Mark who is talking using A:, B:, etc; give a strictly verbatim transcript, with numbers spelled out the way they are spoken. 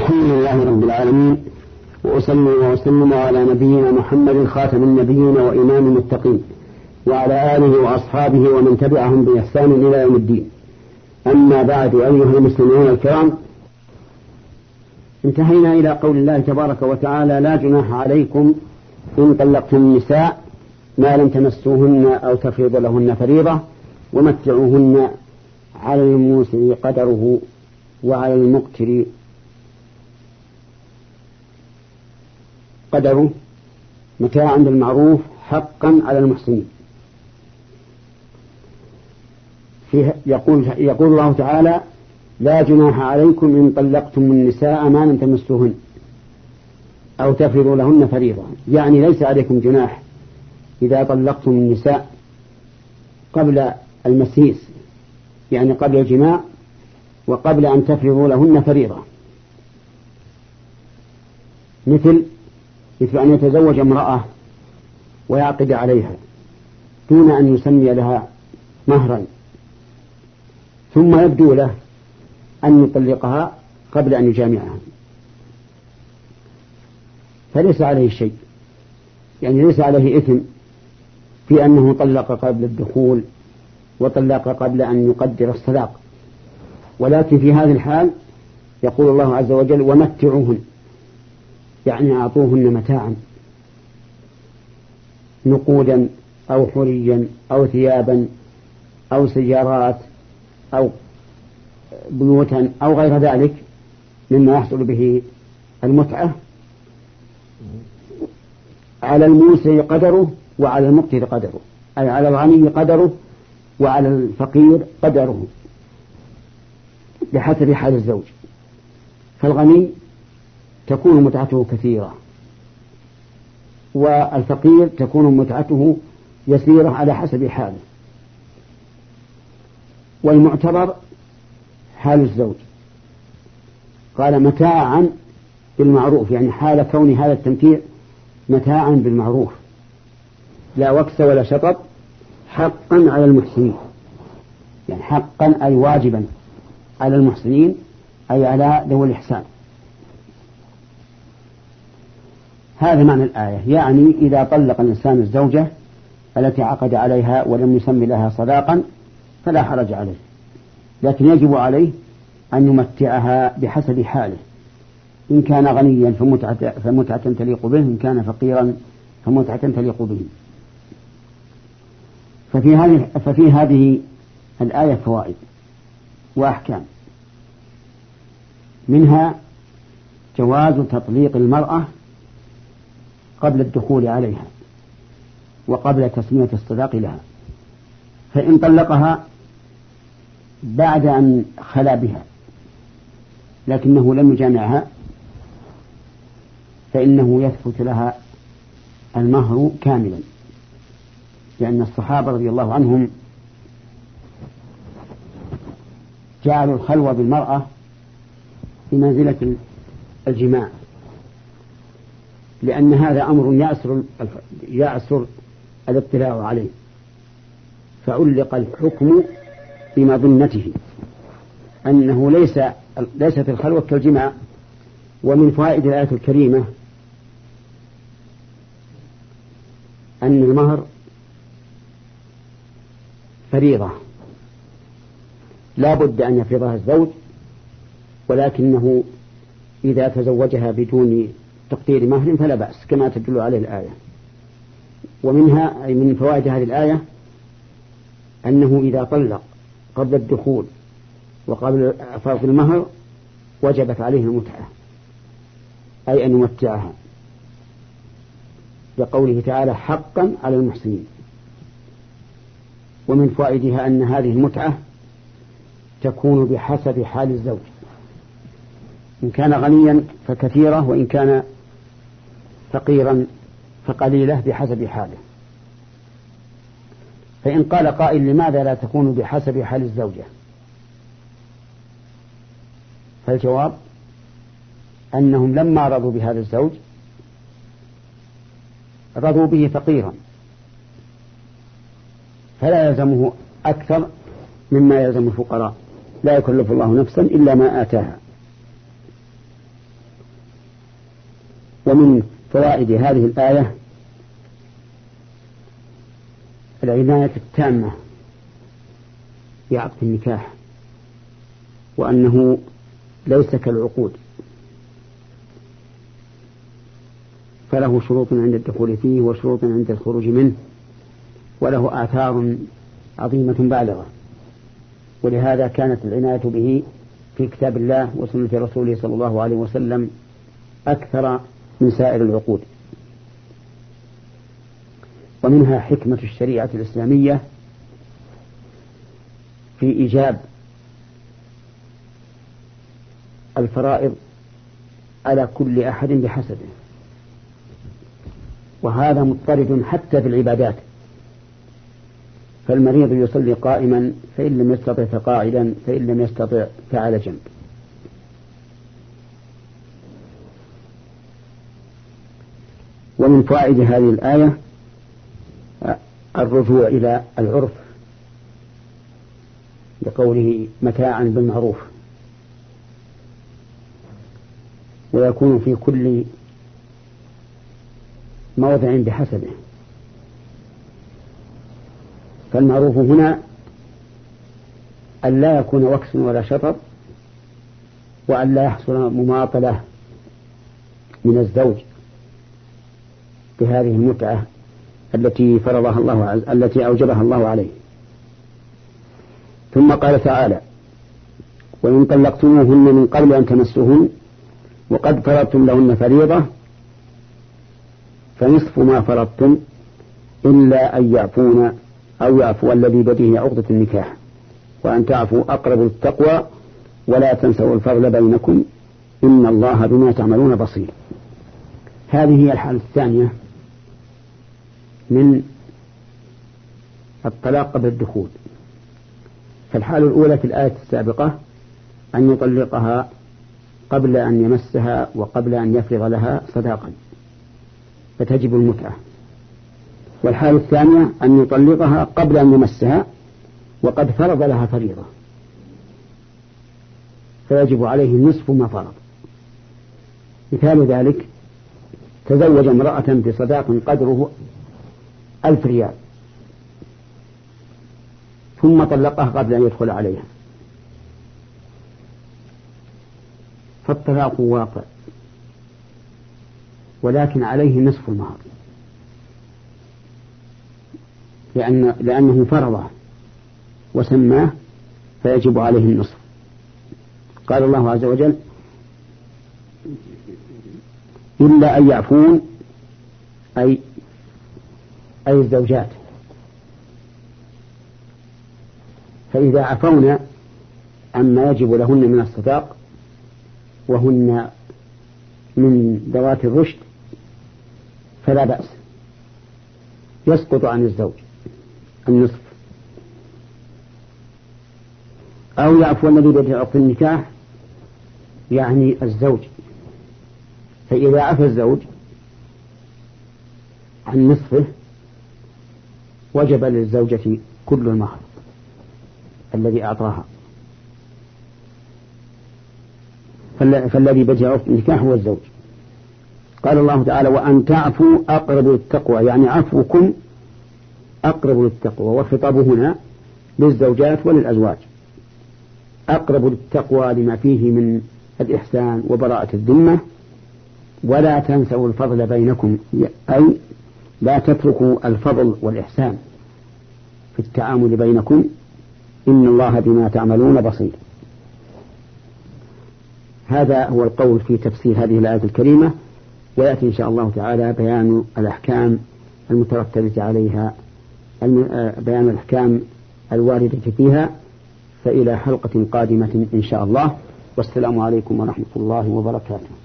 A: الحمد لله رب العالمين، وأصلي وأسلم على نبينا محمد خاتم النبيين وإمام المتقين، وعلى آله وأصحابه ومن تبعهم بإحسان إلى يوم الدين. أما بعد، أيها المسلمون الكرام، انتهينا إلى قول الله تبارك وتعالى: لا جناح عليكم إن طلقتم النساء ما لم تمسوهن أو تفرضوا لهن فريضة ومتعوهن على الموسع قدره وعلى المقتر قدره متاعا بالمعروف حقا على المحسنين. يقول, يقول الله تعالى: لا جناح عليكم إن طلقتم النساء ما لم تمسوهن أو تفرضوا لهن فريضة، يعني ليس عليكم جناح إذا طلقتم النساء قبل المسيس، يعني قبل الجماع وقبل أن تفرضوا لهن فريضة، مثل مثل أن يتزوج امرأة ويعقد عليها دون أن يسمي لها مهرا، ثم يبدو له أن يطلقها قبل أن يجامعها، فليس عليه شيء، يعني ليس عليه إثم في أنه طلق قبل الدخول وطلق قبل أن يقدر الصداق. ولكن في هذه الحال يقول الله عز وجل: ومتعوهن، يعني أعطوهن متاعا نقودا أو حريا أو ثيابا أو سيارات أو بيوتا أو غير ذلك مما يحصل به المتعة، على الموسع قدره وعلى المقتر قدره، أي على الغني قدره وعلى الفقير قدره بحسب حال الزوج. فالغني تكون متعته كثيرة، والفقير تكون متعته يسيرة على حسب حاله. والمعتبر حال الزوج، قال: متاعا بالمعروف، يعني حال كون هذا التمتيع متاعا بالمعروف لا وكس ولا شطط، حقا على المحسنين، يعني حقا أي واجبا على المحسنين، أي على ذوي الإحسان. هذا معنى الآية، يعني إذا طلق الإنسان الزوجة التي عقد عليها ولم يسمي لها صداقا فلا حرج عليه، لكن يجب عليه أن يمتعها بحسب حاله، إن كان غنيا فمتعة, فمتعة تليق به، إن كان فقيرا فمتعة تليق به. ففي هذه, ففي هذه الآية فوائد وأحكام، منها جواز تطليق المرأة قبل الدخول عليها وقبل تسمية الصداق لها، فإن طلقها بعد أن خلا بها لكنه لم يجامعها فإنه يثبت لها المهر كاملا، لأن الصحابة رضي الله عنهم جعلوا الخلوة بالمرأة بمنزلة الجماع، لأن هذا أمر يعسر, يعسر الاطلاع عليه، فعلق الحكم بمظنته أنه ليس ليست الخلوة كالجماع. ومن فوائد الآية الكريمة أن المهر فريضة لا بد أن يفرضها الزوج، ولكنه إذا تزوجها بدون تقدير مهر فلا بأس كما تدل عليه الآية. ومنها أي من فوائد هذه الآية أنه إذا طلق قبل الدخول وقبل فرض المهر وجبت عليه المتعة، أي أن يمتعها، لقوله تعالى: حقا على المحسنين. ومن فوائدها أن هذه المتعة تكون بحسب حال الزوج، إن كان غنيا فكثيرة، وإن كان فقيرا فقليلة بحسب حاله. فإن قال قائل: لماذا لا تكون بحسب حال الزوجة؟ فالجواب أنهم لما رضوا بهذا الزوج رضوا به فقيرا، فلا يلزمه أكثر مما يلزم الفقراء، لا يكلف الله نفسا إلا ما آتاها. ومن فوائد هذه الآية العناية التامة بعقد النكاح، وأنه ليس كالعقود، فله شروط عند الدخول فيه وشروط عند الخروج منه، وله آثار عظيمة بالغة، ولهذا كانت العناية به في كتاب الله وسنة رسوله صلى الله عليه وسلم أكثر من سائر العقود. ومنها حكمة الشريعة الإسلامية في إيجاب الفرائض على كل أحد بحسبه، وهذا مضطرد حتى في العبادات، فالمريض يصلي قائما فإن لم يستطع فقاعدا فإن لم يستطع فعلى جنب. ومن فوائد هذه الآية الرجوع إلى العرف لقوله متاعا بالمعروف، ويكون في كل موضع بحسبه. فالمعروف هنا أن لا يكون وكس ولا شطر، وأن لا يحصل مماطلة من الزوج بهذه المتعة التي فرضها الله عز التي أوجبها الله عليه. ثم قال تعالى: وإن طلقتموهن من قبل أن تمسوهن وقد فرضتم لهن فريضة فنصف ما فرضتم إلا أن يعفون أو يعفو الذي بيده عقدة النكاح وأن تعفوا أقرب للتقوى ولا تنسوا الفضل بينكم إن الله بما تعملون بصير. هذه هي الحالة الثانية من الطلاق قبل الدخول. فالحالة الأولى في الآية السابقة أن يطلقها قبل أن يمسها وقبل أن يفرغ لها صداقا فتجب المتعة. والحالة الثانية أن يطلقها قبل أن يمسها وقد فرض لها فريضة فيجب عليه نصف ما فرض. مثال ذلك: تزوج امرأة بصداق قدره ألف ريال ثم طلقها قبل أن يدخل عليها، فالطلاق واقع ولكن عليه نصف المهر لأن لأنه فرضه وسماه فيجب عليه النصف. قال الله عز وجل: إلا أن يعفون أي أي الزوجات، فإذا عفونا عما يجب لهن من الصداق وهن من ذوات الرشد فلا بأس، يسقط عن الزوج النصف. أو يعفو الذي بيده عقد النكاح يعني الزوج، فإذا عفى الزوج عن نصفه وجب للزوجة كل المهر الذي أعطاها، فالذي بيده عقد النكاح هو الزوج. قال الله تعالى: وأن تعفوا أقرب للتقوى، يعني عفوكم أقرب للتقوى، والخطاب هنا للزوجات وللأزواج. أقرب للتقوى لما فيه من الإحسان وبراءة الذمة. ولا تنسوا الفضل بينكم، أي لا تتركوا الفضل والإحسان في التعامل بينكم إن الله بما تعملون بصير. هذا هو القول في تفسير هذه الآية الكريمة، ويأتي إن شاء الله تعالى بيان الأحكام المترتبة عليها، بيان الأحكام الواردة فيها، فإلى حلقة قادمة إن شاء الله، والسلام عليكم ورحمة الله وبركاته.